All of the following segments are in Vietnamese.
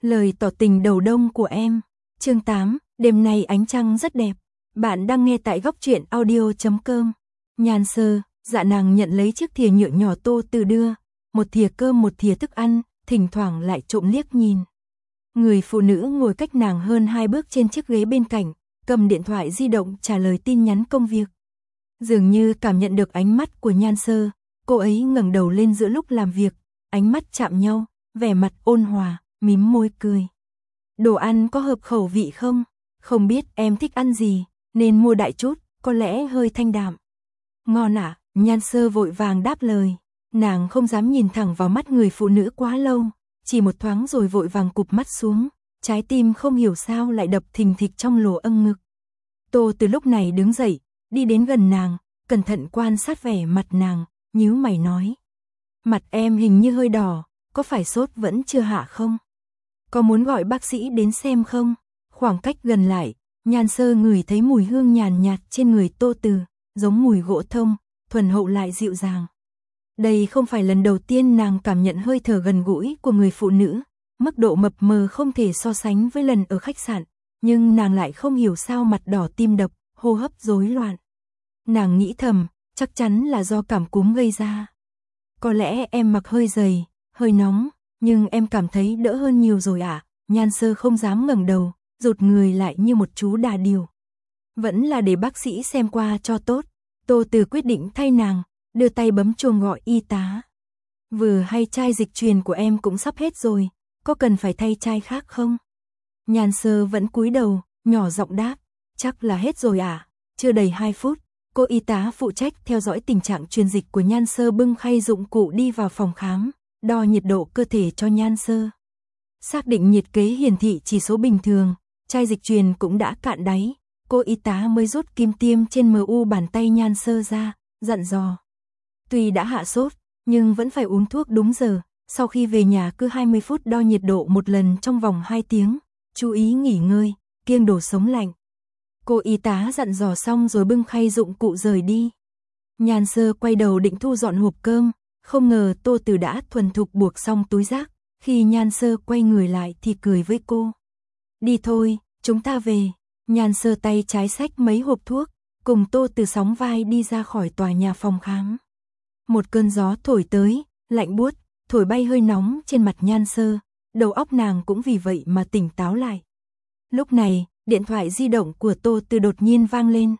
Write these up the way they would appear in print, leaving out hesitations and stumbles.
Lời tỏ tình đầu đông của em. Chương 8, đêm nay ánh trăng rất đẹp. Bạn đang nghe tại góc truyện audio.com. Nhan Sơ, dạ nàng nhận lấy chiếc thìa nhựa nhỏ Tô Từ đưa, một thìa cơm một thìa thức ăn, thỉnh thoảng lại trộm liếc nhìn. Người phụ nữ ngồi cách nàng hơn 2 bước trên chiếc ghế bên cạnh, cầm điện thoại di động trả lời tin nhắn công việc. Dường như cảm nhận được ánh mắt của Nhan Sơ, cô ấy ngẩng đầu lên giữa lúc làm việc, ánh mắt chạm nhau, vẻ mặt ôn hòa, mím môi cười. Đồ ăn có hợp khẩu vị không? Không biết em thích ăn gì, nên mua đại chút, có lẽ hơi thanh đạm. Ngon ạ, Nhan Sơ vội vàng đáp lời. Nàng không dám nhìn thẳng vào mắt người phụ nữ quá lâu, chỉ một thoáng rồi vội vàng cụp mắt xuống, trái tim không hiểu sao lại đập thình thịch trong lỗ âng ngực. Tô Từ lúc này đứng dậy, đi đến gần nàng, cẩn thận quan sát vẻ mặt nàng, nhíu mày nói. Mặt em hình như hơi đỏ, có phải sốt vẫn chưa hạ không? Có muốn gọi bác sĩ đến xem không? Khoảng cách gần lại, Nhan Sơ ngửi thấy mùi hương nhàn nhạt trên người Tô Từ, giống mùi gỗ thông, thuần hậu lại dịu dàng. Đây không phải lần đầu tiên nàng cảm nhận hơi thở gần gũi của người phụ nữ, mức độ mập mờ không thể so sánh với lần ở khách sạn, nhưng nàng lại không hiểu sao mặt đỏ tim đập, hô hấp rối loạn. Nàng nghĩ thầm, chắc chắn là do cảm cúm gây ra. Có lẽ em mặc hơi dày, hơi nóng, nhưng em cảm thấy đỡ hơn nhiều rồi ạ. Nhan Sơ không dám ngẩng đầu, rụt người lại như một chú đà điểu. Vẫn là để bác sĩ xem qua cho tốt. Tô Từ quyết định thay nàng, đưa tay bấm chuông gọi y tá. Vừa hay chai dịch truyền của em cũng sắp hết rồi, có cần phải thay chai khác không? Nhan Sơ vẫn cúi đầu, nhỏ giọng đáp, chắc là hết rồi ạ. Chưa đầy 2 phút, cô y tá phụ trách theo dõi tình trạng truyền dịch của Nhan Sơ bưng khay dụng cụ đi vào phòng khám, đo nhiệt độ cơ thể cho Nhan Sơ. Xác định nhiệt kế hiển thị chỉ số bình thường, chai dịch truyền cũng đã cạn đáy, cô y tá mới rút kim tiêm trên MU bàn tay Nhan Sơ ra, dặn dò. Tuy đã hạ sốt, nhưng vẫn phải uống thuốc đúng giờ, sau khi về nhà cứ 20 phút đo nhiệt độ một lần trong vòng 2 tiếng, chú ý nghỉ ngơi, kiêng đồ sống lạnh. Cô y tá dặn dò xong rồi bưng khay dụng cụ rời đi. Nhan Sơ quay đầu định thu dọn hộp cơm, không ngờ Tô Từ đã thuần thục buộc xong túi rác, khi Nhan Sơ quay người lại thì cười với cô. Đi thôi, chúng ta về. Nhan Sơ tay trái xách mấy hộp thuốc, cùng Tô Từ sóng vai đi ra khỏi tòa nhà phòng khám. Một cơn gió thổi tới, lạnh buốt, thổi bay hơi nóng trên mặt Nhan Sơ, đầu óc nàng cũng vì vậy mà tỉnh táo lại. Lúc này, điện thoại di động của Tô Từ đột nhiên vang lên.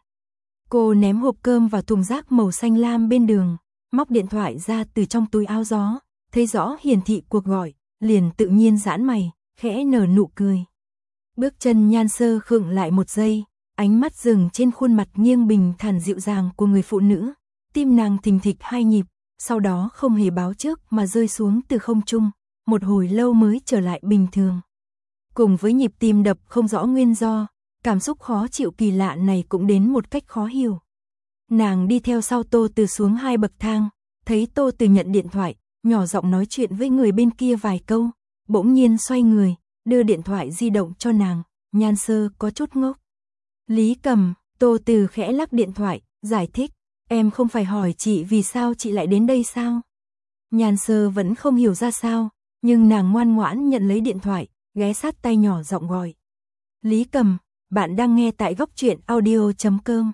Cô ném hộp cơm vào thùng rác màu xanh lam bên đường, móc điện thoại ra từ trong túi áo gió, thấy rõ hiển thị cuộc gọi, liền tự nhiên giãn mày, khẽ nở nụ cười. Bước chân Nhan Sơ khựng lại một giây, ánh mắt dừng trên khuôn mặt nghiêng bình thản dịu dàng của người phụ nữ, tim nàng thình thịch 2 nhịp, sau đó không hề báo trước mà rơi xuống từ không trung, một hồi lâu mới trở lại bình thường. Cùng với nhịp tim đập không rõ nguyên do, cảm xúc khó chịu kỳ lạ này cũng đến một cách khó hiểu. Nàng đi theo sau Tô Từ xuống 2 bậc thang, thấy Tô Từ nhận điện thoại, nhỏ giọng nói chuyện với người bên kia vài câu, bỗng nhiên xoay người, đưa điện thoại di động cho nàng. Nhan Sơ có chút ngốc. Lý Cầm, Tô Từ khẽ lắc điện thoại, giải thích, em không phải hỏi chị vì sao chị lại đến đây sao? Nhan Sơ vẫn không hiểu ra sao, nhưng nàng ngoan ngoãn nhận lấy điện thoại, ghé sát tai nhỏ giọng gọi. Lý Cầm, bạn đang nghe tại góc truyện audio.com.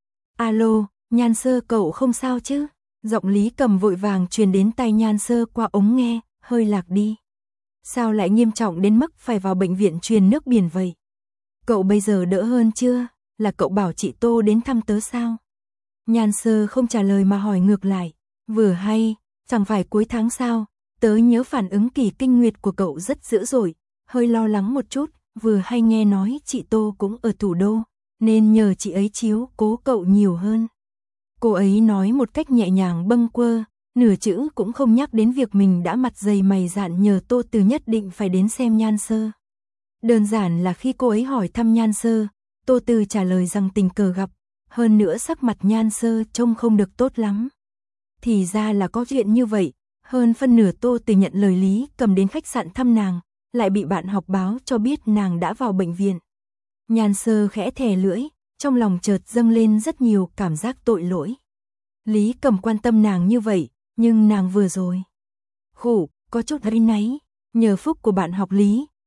Alo, Nhan Sơ cậu không sao chứ? Giọng Lý Cầm vội vàng truyền đến tai Nhan Sơ qua ống nghe, hơi lạc đi. Sao lại nghiêm trọng đến mức phải vào bệnh viện truyền nước biển vậy? Cậu bây giờ đỡ hơn chưa? Là cậu bảo chị Tô đến thăm tớ sao? Nhan Sơ không trả lời mà hỏi ngược lại. Vừa hay, chẳng phải cuối tháng sao? Tớ nhớ phản ứng kỳ kinh nguyệt của cậu rất dữ dội, hơi lo lắng một chút, vừa hay nghe nói chị Tô cũng ở thủ đô, nên nhờ chị ấy chiếu cố cậu nhiều hơn. Cô ấy nói một cách nhẹ nhàng bâng quơ, nửa chữ cũng không nhắc đến việc mình đã mặt dày mày dạn nhờ Tô Từ nhất định phải đến xem Nhan Sơ. Đơn giản là khi cô ấy hỏi thăm Nhan Sơ, Tô Từ trả lời rằng tình cờ gặp, hơn nữa sắc mặt Nhan Sơ trông không được tốt lắm. Thì ra là có chuyện như vậy, hơn phân nửa Tô Từ nhận lời Lý Cầm đến khách sạn thăm nàng, lại bị bạn học báo cho biết nàng đã vào bệnh viện. Nhan Sơ khẽ thè lưỡi, trong lòng chợt dâng lên rất nhiều cảm giác tội lỗi. Lý Cầm quan tâm nàng như vậy, nhưng nàng vừa rồi có chút áy náy, nhờ phúc của bạn học Lý,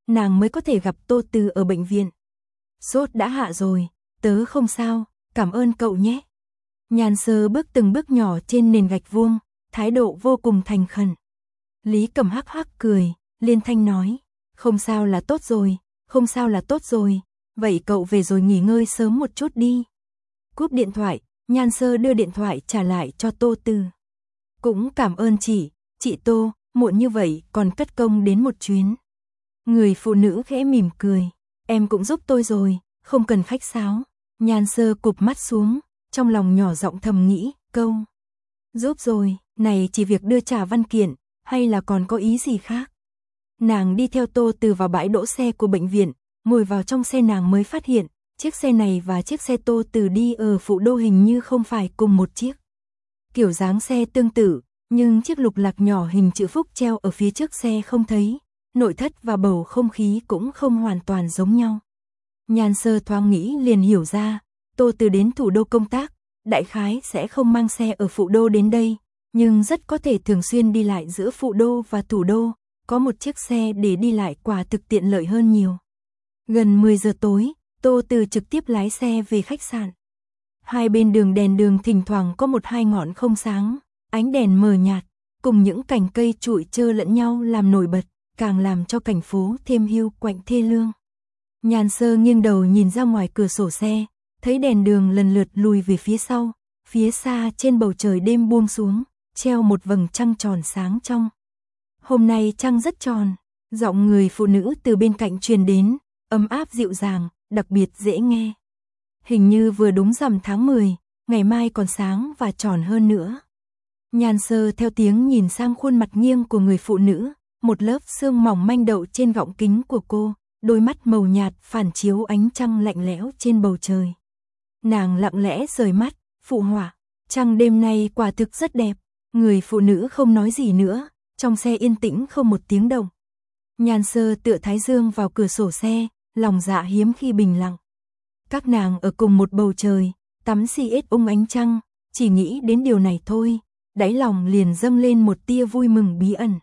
nàng mới có thể gặp Tô Từ ở bệnh viện. Sốt đã hạ rồi, tớ không sao, cảm ơn cậu nhé. Nhan Sơ bước từng bước nhỏ trên nền gạch vuông, thái độ vô cùng thành khẩn. Lý Cẩm hắc hắc cười, liên thanh nói, không sao là tốt rồi, không sao là tốt rồi, vậy cậu về rồi nghỉ ngơi sớm một chút đi. Cúp điện thoại, Nhan Sơ đưa điện thoại trả lại cho Tô Từ. Cũng cảm ơn chị Tô, muộn như vậy còn cất công đến một chuyến. Người phụ nữ khẽ mỉm cười, em cũng giúp tôi rồi, không cần khách sáo. Nhan Sơ cụp mắt xuống, trong lòng nhỏ giọng thầm nghĩ, câu giúp rồi, này chỉ việc đưa trả văn kiện, hay là còn có ý gì khác? Nàng đi theo Tô Từ vào bãi đỗ xe của bệnh viện, ngồi vào trong xe nàng mới phát hiện, chiếc xe này và chiếc xe Tô Từ đi ở Phụ Đô hình như không phải cùng một chiếc. Kiểu dáng xe tương tự, nhưng chiếc lục lạc nhỏ hình chữ phúc treo ở phía trước xe không thấy, nội thất và bầu không khí cũng không hoàn toàn giống nhau. Nhan Sơ thoáng nghĩ liền hiểu ra, Tô Từ đến Thủ Đô công tác, đại khái sẽ không mang xe ở Phụ Đô đến đây, nhưng rất có thể thường xuyên đi lại giữa Phụ Đô và Thủ Đô, có một chiếc xe để đi lại quả thực tiện lợi hơn nhiều. Gần 10 giờ tối, Tô Từ trực tiếp lái xe về khách sạn. Hai bên đường đèn đường thỉnh thoảng có một hai ngọn không sáng, ánh đèn mờ nhạt, cùng những cành cây trụi trơ lẫn nhau làm nổi bật, càng làm cho cảnh phố thêm hiu quạnh thê lương. Nhan Sơ nghiêng đầu nhìn ra ngoài cửa sổ xe, thấy đèn đường lần lượt lùi về phía sau, phía xa trên bầu trời đêm buông xuống, treo một vầng trăng tròn sáng trong. Hôm nay trăng rất tròn, giọng người phụ nữ từ bên cạnh truyền đến, ấm áp dịu dàng, đặc biệt dễ nghe. Hình như vừa đúng rằm tháng 10, ngày mai còn sáng và tròn hơn nữa. Nhan Sơ theo tiếng nhìn sang khuôn mặt nghiêng của người phụ nữ, một lớp sương mỏng manh đậu trên gọng kính của cô, đôi mắt màu nhạt phản chiếu ánh trăng lạnh lẽo trên bầu trời. Nàng lặng lẽ rời mắt, phụ họa, trăng đêm nay quả thực rất đẹp. Người phụ nữ không nói gì nữa, trong xe yên tĩnh không một tiếng động. Nhan Sơ tựa thái dương vào cửa sổ xe, lòng dạ hiếm khi bình lặng. Các nàng ở cùng một bầu trời, tắm xiết ánh trăng, chỉ nghĩ đến điều này thôi, đáy lòng liền dâng lên một tia vui mừng bí ẩn.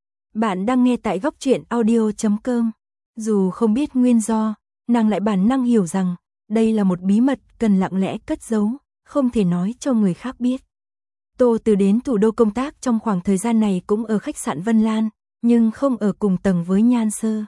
Bạn đang nghe tại Góc Truyện Audio.com. Dù không biết nguyên do, nàng lại bản năng hiểu rằng, đây là một bí mật cần lặng lẽ cất giấu, không thể nói cho người khác biết. Tô Từ đến Thủ Đô công tác trong khoảng thời gian này cũng ở khách sạn Vân Lan, nhưng không ở cùng tầng với Nhan Sơ.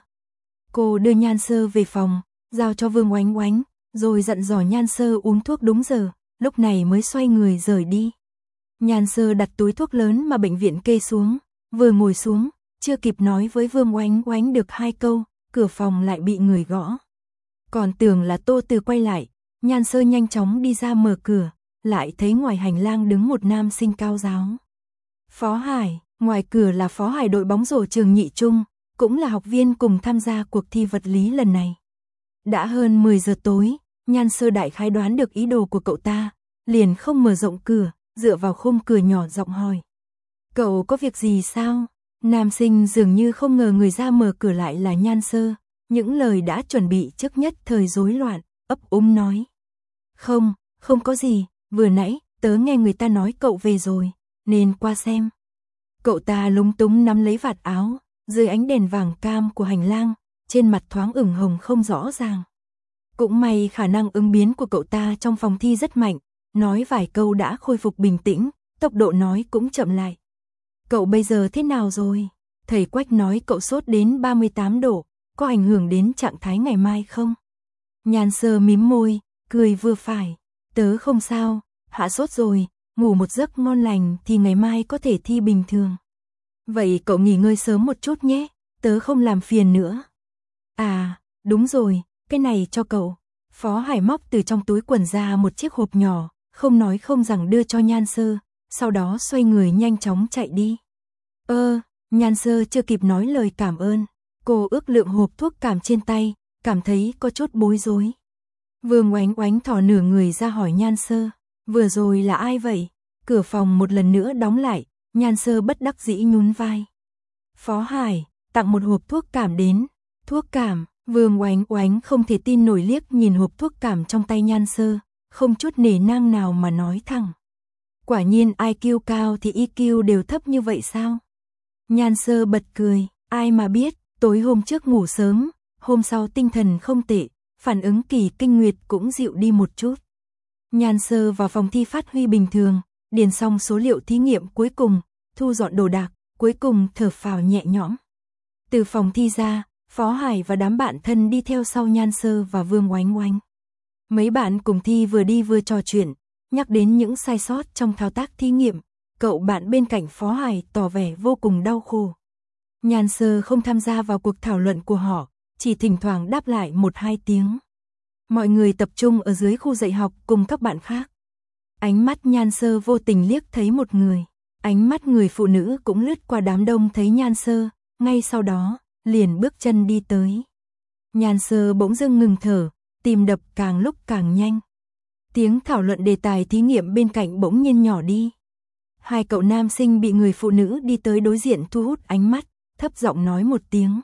Cô đưa Nhan Sơ về phòng, giao cho Vương Oánh Oánh, rồi dặn dò Nhan Sơ uống thuốc đúng giờ, lúc này mới xoay người rời đi. Nhan Sơ đặt túi thuốc lớn mà bệnh viện kê xuống, vừa ngồi xuống, chưa kịp nói với Vương Oánh Oánh được hai câu, cửa phòng lại bị người gõ. Còn tưởng là Tô Từ quay lại, Nhan Sơ nhanh chóng đi ra mở cửa, lại thấy ngoài hành lang đứng một nam sinh cao ráo. Phó Hải, ngoài cửa là Phó Hải đội bóng rổ trường Nhị Trung, cũng là học viên cùng tham gia cuộc thi vật lý lần này. Đã hơn 10 giờ tối, Nhan Sơ đại khái đoán được ý đồ của cậu ta, liền không mở rộng cửa, dựa vào khung cửa nhỏ giọng hỏi. Cậu có việc gì sao? Nam sinh dường như không ngờ người ra mở cửa lại là Nhan Sơ, những lời đã chuẩn bị trước nhất thời rối loạn, ấp nói. Không có gì, vừa nãy, tớ nghe người ta nói cậu về rồi, nên qua xem. Cậu ta lúng túng nắm lấy vạt áo, dưới ánh đèn vàng cam của hành lang, trên mặt thoáng ửng hồng không rõ ràng. Cũng may khả năng ứng biến của cậu ta trong phòng thi rất mạnh, nói vài câu đã khôi phục bình tĩnh, tốc độ nói cũng chậm lại. Cậu bây giờ thế nào rồi? Thầy Quách nói cậu sốt đến 38 độ, có ảnh hưởng đến trạng thái ngày mai không? Nhan Sơ mím môi, cười vừa phải. Tớ không sao, hạ sốt rồi, ngủ một giấc ngon lành thì ngày mai có thể thi bình thường. Vậy cậu nghỉ ngơi sớm một chút nhé, tớ không làm phiền nữa. À, đúng rồi, cái này cho cậu. Phó Hải móc từ trong túi quần ra một chiếc hộp nhỏ, không nói không rằng đưa cho Nhan Sơ, sau đó xoay người nhanh chóng chạy đi. Nhan Sơ chưa kịp nói lời cảm ơn, cô ước lượng hộp thuốc cảm trên tay, cảm thấy có chút bối rối. Vương Oánh Oánh thò nửa người ra hỏi Nhan Sơ, vừa rồi là ai vậy? Cửa phòng một lần nữa đóng lại, Nhan Sơ bất đắc dĩ nhún vai. Phó Hải, tặng một hộp thuốc cảm đến. Thuốc cảm, Vương Oánh Oánh không thể tin nổi liếc nhìn hộp thuốc cảm trong tay Nhan Sơ, không chút nể nang nào mà nói thẳng. Quả nhiên IQ cao thì EQ đều thấp như vậy sao? Nhan Sơ bật cười, ai mà biết, Tối hôm trước ngủ sớm, hôm sau tinh thần không tệ, phản ứng kỳ kinh nguyệt cũng dịu đi một chút. Nhan Sơ vào phòng thi phát huy bình thường, điền xong số liệu thí nghiệm cuối cùng, thu dọn đồ đạc, cuối cùng thở phào nhẹ nhõm. Từ phòng thi ra, Phó Hải và đám bạn thân đi theo sau Nhan Sơ và Vương Oánh Oánh. Mấy bạn cùng thi vừa đi vừa trò chuyện, nhắc đến những sai sót trong thao tác thí nghiệm, cậu bạn bên cạnh Phó Hải tỏ vẻ vô cùng đau khổ. Nhan Sơ không tham gia vào cuộc thảo luận của họ, chỉ thỉnh thoảng đáp lại 1-2 tiếng. Mọi người tập trung ở dưới khu dạy học cùng các bạn khác. Ánh mắt Nhan Sơ vô tình liếc thấy một người. Ánh mắt người phụ nữ cũng lướt qua đám đông thấy Nhan Sơ, ngay sau đó, liền bước chân đi tới. Nhan Sơ bỗng dưng ngừng thở, tim đập càng lúc càng nhanh. Tiếng thảo luận đề tài thí nghiệm bên cạnh bỗng nhiên nhỏ đi. Hai cậu nam sinh bị người phụ nữ đi tới đối diện thu hút ánh mắt, thấp giọng nói một tiếng.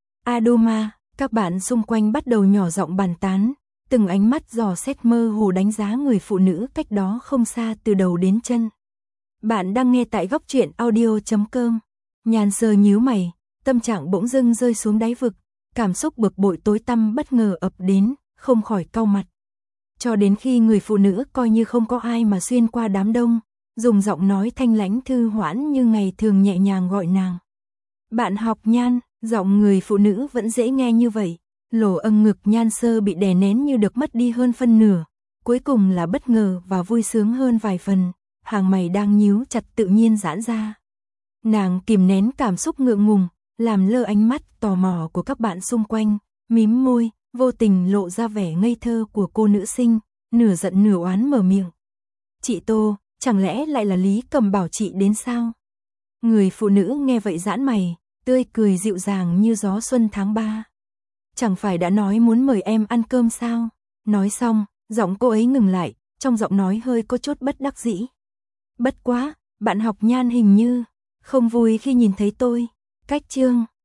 Adoma, các bạn xung quanh bắt đầu nhỏ giọng bàn tán, từng ánh mắt dò xét mơ hồ đánh giá người phụ nữ cách đó không xa từ đầu đến chân. Bạn đang nghe tại góc truyện audio.com. Nhan Sơ nhíu mày, tâm trạng bỗng dưng rơi xuống đáy vực, cảm xúc bực bội tối tăm bất ngờ ập đến, không khỏi cau mặt. Cho đến khi người phụ nữ coi như không có ai mà xuyên qua đám đông, dùng giọng nói thanh lãnh thư hoãn như ngày thường nhẹ nhàng gọi nàng. Bạn học Nhan, giọng người phụ nữ vẫn dễ nghe như vậy. Lỗ âng ngực Nhan Sơ bị đè nén như được mất đi hơn phân nửa, cuối cùng là bất ngờ và vui sướng hơn vài phần, hàng mày đang nhíu chặt tự nhiên giãn ra. Nàng kìm nén cảm xúc ngượng ngùng, làm lơ ánh mắt tò mò của các bạn xung quanh, mím môi, vô tình lộ ra vẻ ngây thơ của cô nữ sinh, nửa giận nửa oán mở miệng. Chị Tô, chẳng lẽ lại là Lý Cầm bảo chị đến sao? Người phụ nữ nghe vậy giãn mày, tươi cười dịu dàng như gió xuân tháng 3. Chẳng phải đã nói muốn mời em ăn cơm sao? Nói xong, giọng cô ấy ngừng lại, trong giọng nói hơi có chút bất đắc dĩ. Bất quá, bạn học Nhan hình như không vui khi nhìn thấy tôi. Cách chương